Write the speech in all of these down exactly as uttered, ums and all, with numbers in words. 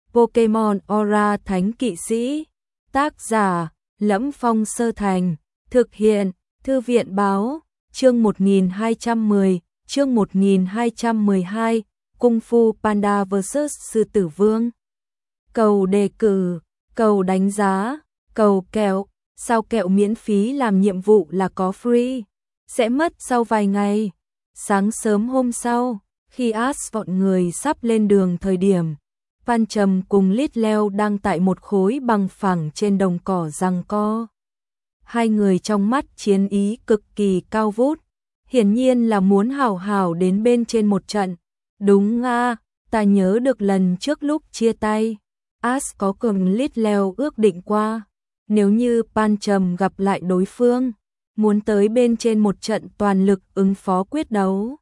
Pokemon Aura Thánh Kỵ Sĩ. Tác giả: Lẫm Phong Sơ Thành. Thực hiện: Thư viện Báo. Chương một nghìn hai trăm mười, chương một nghìn hai trăm mười hai, Kung Fu Panda versus Sư Tử Vương. Cầu đề cử, cầu đánh giá, cầu kẹo, sao kẹo miễn phí làm nhiệm vụ là có free, sẽ mất sau vài ngày. Sáng sớm hôm sau, khi Ash bọn người sắp lên đường thời điểm, Pan Trầm cùng Lít Leo đang tại một khối bằng phẳng trên đồng cỏ giằng co. Hai người trong mắt chiến ý cực kỳ cao vút, hiển nhiên là muốn hào hào đến bên trên một trận. Đúng à, ta nhớ được lần trước lúc chia tay, Ash có cùng Lít Leo ước định qua, nếu như Pan Trầm gặp lại đối phương, muốn tới bên trên một trận toàn lực ứng phó quyết đấu.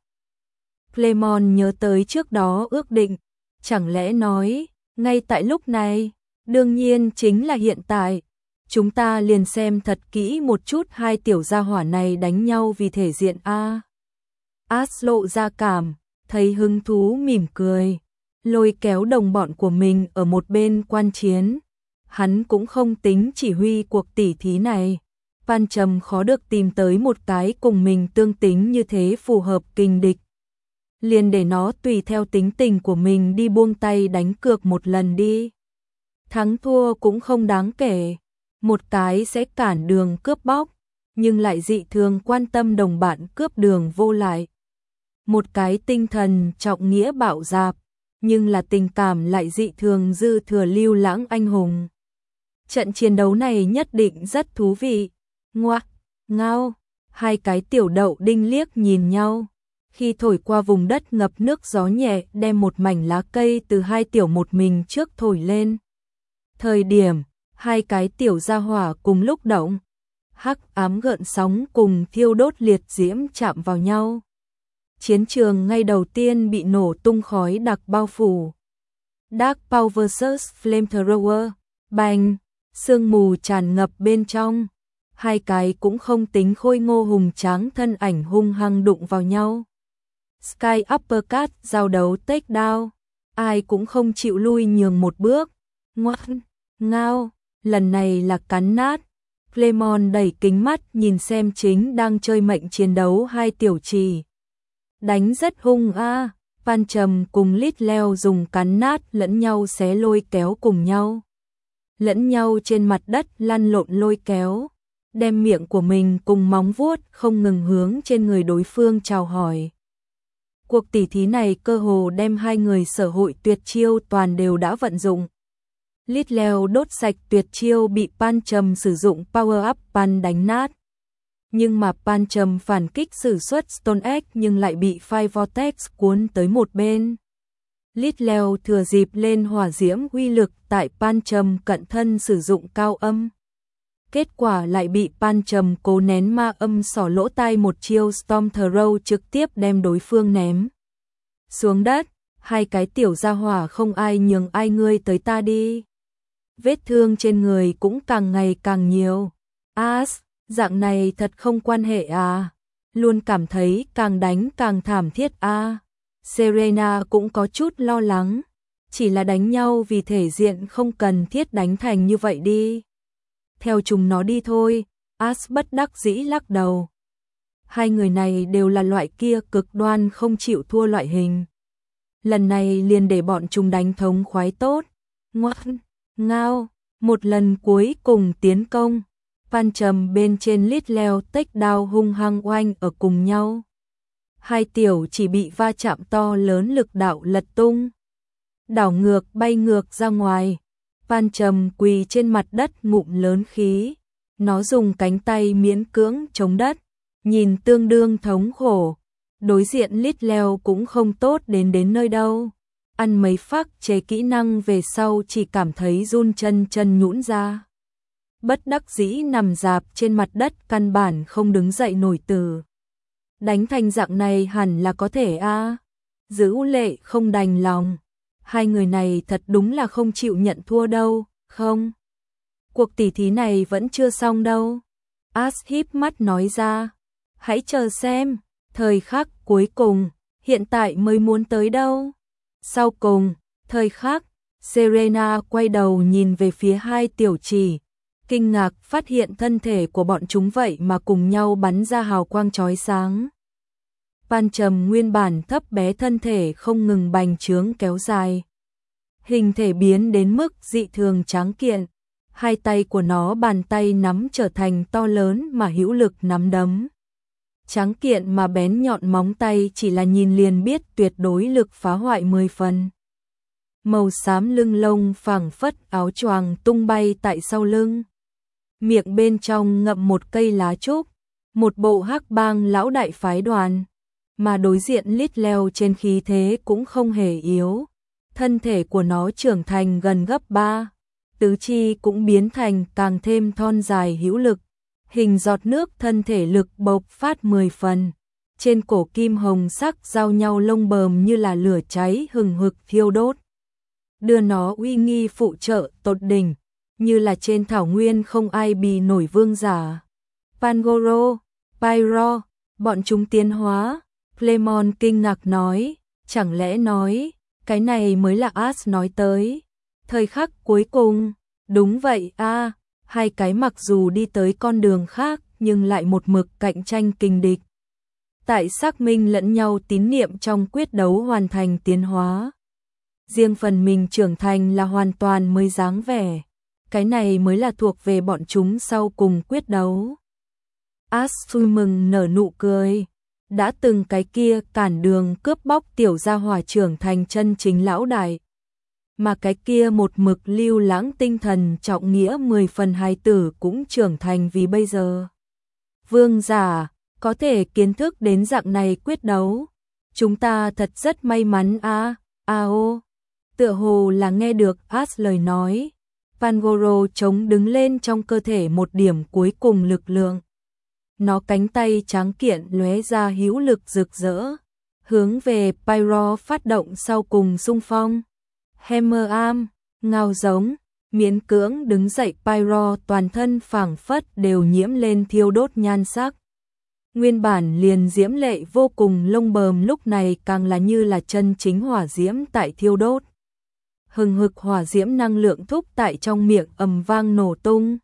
Clemon nhớ tới trước đó ước định, chẳng lẽ nói, ngay tại lúc này, đương nhiên chính là hiện tại, chúng ta liền xem thật kỹ một chút hai tiểu gia hỏa này đánh nhau vì thể diện a. Ash lộ ra cảm, thấy hứng thú mỉm cười, lôi kéo đồng bọn của mình ở một bên quan chiến. Hắn cũng không tính chỉ huy cuộc tỉ thí này. Pan Trầm khó được tìm tới một cái cùng mình tương tính như thế phù hợp kình địch. Liền để nó tùy theo tính tình của mình đi buông tay đánh cược một lần đi. Thắng thua cũng không đáng kể. Một cái sẽ cản đường cướp bóc, nhưng lại dị thường quan tâm đồng bạn cướp đường vô lại. Một cái tinh thần trọng nghĩa bạo dạn, nhưng là tình cảm lại dị thường dư thừa lưu lãng anh hùng. Trận chiến đấu này nhất định rất thú vị. Ngoác, ngao, hai cái tiểu đậu đinh liếc nhìn nhau. Khi thổi qua vùng đất ngập nước, gió nhẹ đem một mảnh lá cây từ hai tiểu một mình trước thổi lên. Thời điểm, hai cái tiểu gia hỏa cùng lúc động, hắc ám gợn sóng cùng thiêu đốt liệt diễm chạm vào nhau. Chiến trường ngay đầu tiên bị nổ tung khói đặc bao phủ. Dark Power versus Flamethrower, bành, sương mù tràn ngập bên trong. Hai cái cũng không tính khôi ngô hùng tráng thân ảnh hung hăng đụng vào nhau. Sky Uppercut, giao đấu takedown, ai cũng không chịu lui nhường một bước. Ngoan, ngao, lần này là cắn nát. Clemon đẩy kính mắt nhìn xem chính đang chơi mệnh chiến đấu hai tiểu trì. Đánh rất hung a. À. Pan Trầm cùng Lít Leo dùng cắn nát lẫn nhau xé lôi kéo cùng nhau. Lẫn nhau trên mặt đất lăn lộn lôi kéo, đem miệng của mình cùng móng vuốt không ngừng hướng trên người đối phương chào hỏi. Cuộc tỉ thí này cơ hồ đem hai người sở hội tuyệt chiêu toàn đều đã vận dụng. Lít Leo đốt sạch tuyệt chiêu bị Pan Trầm sử dụng Power Up Pan đánh nát. Nhưng mà Pan Trầm phản kích sử xuất Stone Egg nhưng lại bị Fire Vortex cuốn tới một bên. Lít Leo thừa dịp lên hỏa diễm uy lực tại Pan Trầm cận thân sử dụng cao âm. Kết quả lại bị Pan Trầm cố nén ma âm xỏ lỗ tai một chiêu Storm Throw trực tiếp đem đối phương ném xuống đất. Hai cái tiểu gia hỏa không ai nhường ai, ngươi tới ta đi. Vết thương trên người cũng càng ngày càng nhiều. Ash, dạng này thật không quan hệ à? Luôn cảm thấy càng đánh càng thảm thiết à? Serena cũng có chút lo lắng. Chỉ là đánh nhau vì thể diện, không cần thiết đánh thành như vậy đi. Theo chúng nó đi thôi. Ash bất đắc dĩ lắc đầu. Hai người này đều là loại kia cực đoan không chịu thua loại hình. Lần này liền để bọn chúng đánh thống khoái tốt. Ngoan, ngao, một lần cuối cùng tiến công. Pan Trầm bên trên Lít Leo takedown hung hăng oanh ở cùng nhau. Hai tiểu chỉ bị va chạm to lớn lực đạo lật tung. Đảo ngược bay ngược ra ngoài. Pan Trầm quỳ trên mặt đất ngụm lớn khí. Nó dùng cánh tay miễn cưỡng chống đất, nhìn tương đương thống khổ. Đối diện Lít Leo cũng không tốt đến đến nơi đâu. Ăn mấy phác chế kỹ năng về sau chỉ cảm thấy run chân chân nhũn ra. Bất đắc dĩ nằm rạp trên mặt đất, căn bản không đứng dậy nổi từ. Đánh thành dạng này hẳn là có thể a. À. Giữ lệ không đành lòng. Hai người này thật đúng là không chịu nhận thua đâu, không? Cuộc tỉ thí này vẫn chưa xong đâu. Ash híp mắt nói ra. Hãy chờ xem, thời khắc cuối cùng, hiện tại mới muốn tới đâu. Sau cùng, thời khắc, Serena quay đầu nhìn về phía hai tiểu chỉ, kinh ngạc phát hiện thân thể của bọn chúng vậy mà cùng nhau bắn ra hào quang chói sáng. Pan Trầm nguyên bản thấp bé thân thể không ngừng bành trướng kéo dài. Hình thể biến đến mức dị thường tráng kiện. Hai tay của nó bàn tay nắm trở thành to lớn mà hữu lực nắm đấm. Tráng kiện mà bén nhọn móng tay chỉ là nhìn liền biết tuyệt đối lực phá hoại mười phần. Màu xám lưng lông phảng phất áo choàng tung bay tại sau lưng. Miệng bên trong ngậm một cây lá trúc, một bộ hắc bang lão đại phái đoàn, mà đối diện lít leo trên khí thế cũng không hề yếu. Thân thể của nó trưởng thành gần gấp ba, tứ chi cũng biến thành càng thêm thon dài hữu lực, hình giọt nước thân thể lực bộc phát mười phần. Trên cổ kim hồng sắc giao nhau lông bờm như là lửa cháy hừng hực thiêu đốt, đưa nó uy nghi phụ trợ tột đỉnh, như là trên thảo nguyên không ai bì nổi vương giả. Pangoro, Pyro, bọn chúng tiến hóa. Clemon kinh ngạc nói, chẳng lẽ nói, cái này mới là As nói tới. Thời khắc cuối cùng, đúng vậy a, à, hai cái mặc dù đi tới con đường khác nhưng lại một mực cạnh tranh kình địch. Tại xác minh lẫn nhau tín niệm trong quyết đấu hoàn thành tiến hóa. Riêng phần mình trưởng thành là hoàn toàn mới dáng vẻ. Cái này mới là thuộc về bọn chúng sau cùng quyết đấu. As vui mừng nở nụ cười. Đã từng cái kia cản đường cướp bóc tiểu gia hỏa trưởng thành chân chính lão đại. Mà cái kia một mực lưu lãng tinh thần trọng nghĩa mười phần hài tử cũng trưởng thành vì bây giờ. Vương giả, có thể kiến thức đến dạng này quyết đấu. Chúng ta thật rất may mắn a, a ô. Tựa hồ là nghe được As lời nói. Pangoro chống đứng lên trong cơ thể một điểm cuối cùng lực lượng. Nó cánh tay tráng kiện lóe ra hữu lực rực rỡ, hướng về Pyro phát động sau cùng xung phong. Hammer Arm, ngao giống, miễn cưỡng đứng dậy Pyro toàn thân phảng phất đều nhiễm lên thiêu đốt nhan sắc. Nguyên bản liền diễm lệ vô cùng lông bờm lúc này càng là như là chân chính hỏa diễm tại thiêu đốt. Hừng hực hỏa diễm năng lượng thúc tại trong miệng ầm vang nổ tung.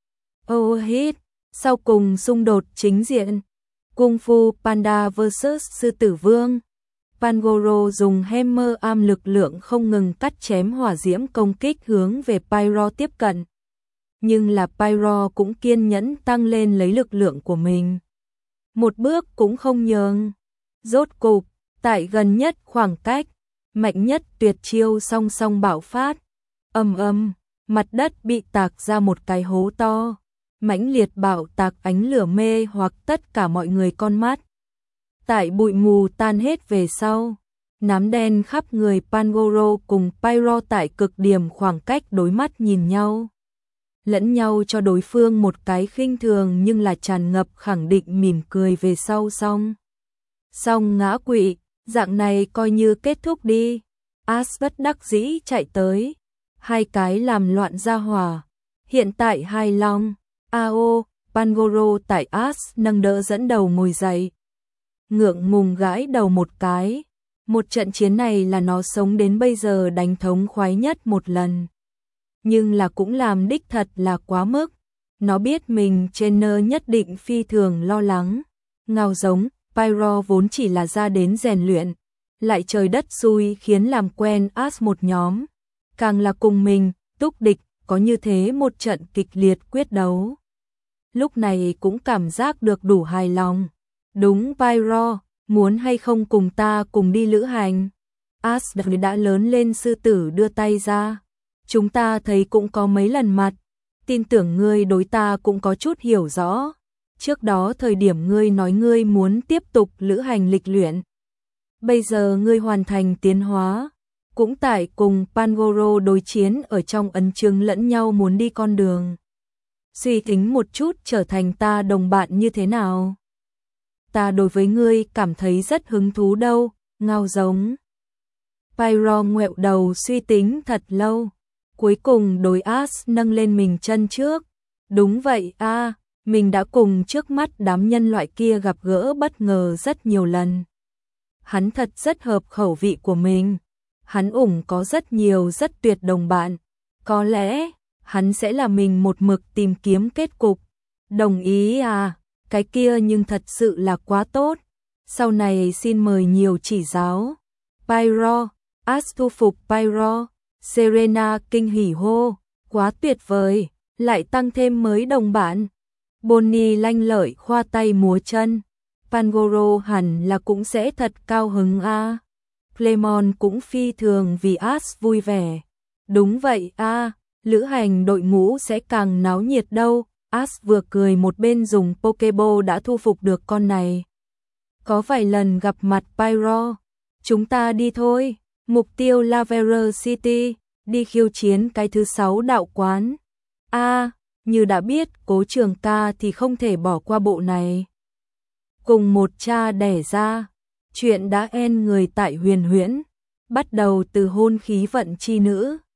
Oh hit! Sau cùng xung đột chính diện, Kung Fu Panda versus Sư Tử Vương. Pangoro dùng Hammer Arm lực lượng không ngừng cắt chém hỏa diễm công kích hướng về Pyro tiếp cận. Nhưng là Pyro cũng kiên nhẫn tăng lên lấy lực lượng của mình. Một bước cũng không nhường. Rốt cục, tại gần nhất khoảng cách, mạnh nhất tuyệt chiêu song song bạo phát. Ầm ầm, mặt đất bị tạc ra một cái hố to. Mãnh liệt bạo tạc ánh lửa mê hoặc tất cả mọi người con mắt. Tại bụi mù tan hết về sau, nám đen khắp người Pangoro cùng Pyro tại cực điểm khoảng cách đối mắt nhìn nhau. Lẫn nhau cho đối phương một cái khinh thường nhưng là tràn ngập khẳng định mỉm cười về sau xong. Xong ngã quỵ, dạng này coi như kết thúc đi. As bất đắc dĩ chạy tới. Hai cái làm loạn ra hỏa. Hiện tại hài lòng. Ao, Pangoro tại As nâng đỡ dẫn đầu ngồi dậy. Ngượng ngùng gãi đầu một cái. Một trận chiến này là nó sống đến bây giờ đánh thống khoái nhất một lần. Nhưng là cũng làm đích thật là quá mức. Nó biết mình trainer nhất định phi thường lo lắng. Ngao giống, Pyro vốn chỉ là ra đến rèn luyện. Lại trời đất xui khiến làm quen As một nhóm. Càng là cùng mình, túc địch, có như thế một trận kịch liệt quyết đấu. Lúc này cũng cảm giác được đủ hài lòng. Đúng Pyro, muốn hay không cùng ta cùng đi lữ hành? As đã lớn lên sư tử đưa tay ra. Chúng ta thấy cũng có mấy lần mặt. Tin tưởng ngươi đối ta cũng có chút hiểu rõ. Trước đó thời điểm ngươi nói ngươi muốn tiếp tục lữ hành lịch luyện. Bây giờ ngươi hoàn thành tiến hóa. Cũng tại cùng Pangoro đối chiến ở trong ấn chứng lẫn nhau muốn đi con đường. Suy tính một chút trở thành ta đồng bạn như thế nào? Ta đối với ngươi cảm thấy rất hứng thú đâu, ngao giống. Pyro ngoẹo đầu suy tính thật lâu. Cuối cùng đối As nâng lên mình chân trước. Đúng vậy a, à, mình đã cùng trước mắt đám nhân loại kia gặp gỡ bất ngờ rất nhiều lần. Hắn thật rất hợp khẩu vị của mình. hắn ủng có rất nhiều rất tuyệt đồng bạn. Có lẽ, hắn sẽ là mình một mực tìm kiếm kết cục. Đồng ý à, cái kia nhưng thật sự là quá tốt. Sau này xin mời nhiều chỉ giáo. Pyro, Ash thu phục Pyro, Serena kinh hỉ hô, quá tuyệt vời, lại tăng thêm mới đồng bạn. Bonnie lanh lợi khoa tay múa chân. Pangoro hẳn là cũng sẽ thật cao hứng a. À. Clemon cũng phi thường vì Ash vui vẻ. Đúng vậy a, à, lữ hành đội ngũ sẽ càng náo nhiệt đâu. Ash vừa cười một bên dùng Pokeball đã thu phục được con này. Có vài lần gặp mặt Pyro. Chúng ta đi thôi. Mục tiêu Laverer City, đi khiêu chiến cái thứ sáu đạo quán. A, à, như đã biết, Cố Trường Ca thì không thể bỏ qua bộ này. Cùng một cha đẻ ra, chuyện đã end người tại Huyền Huyễn, bắt đầu từ hôn khí vận chi nữ.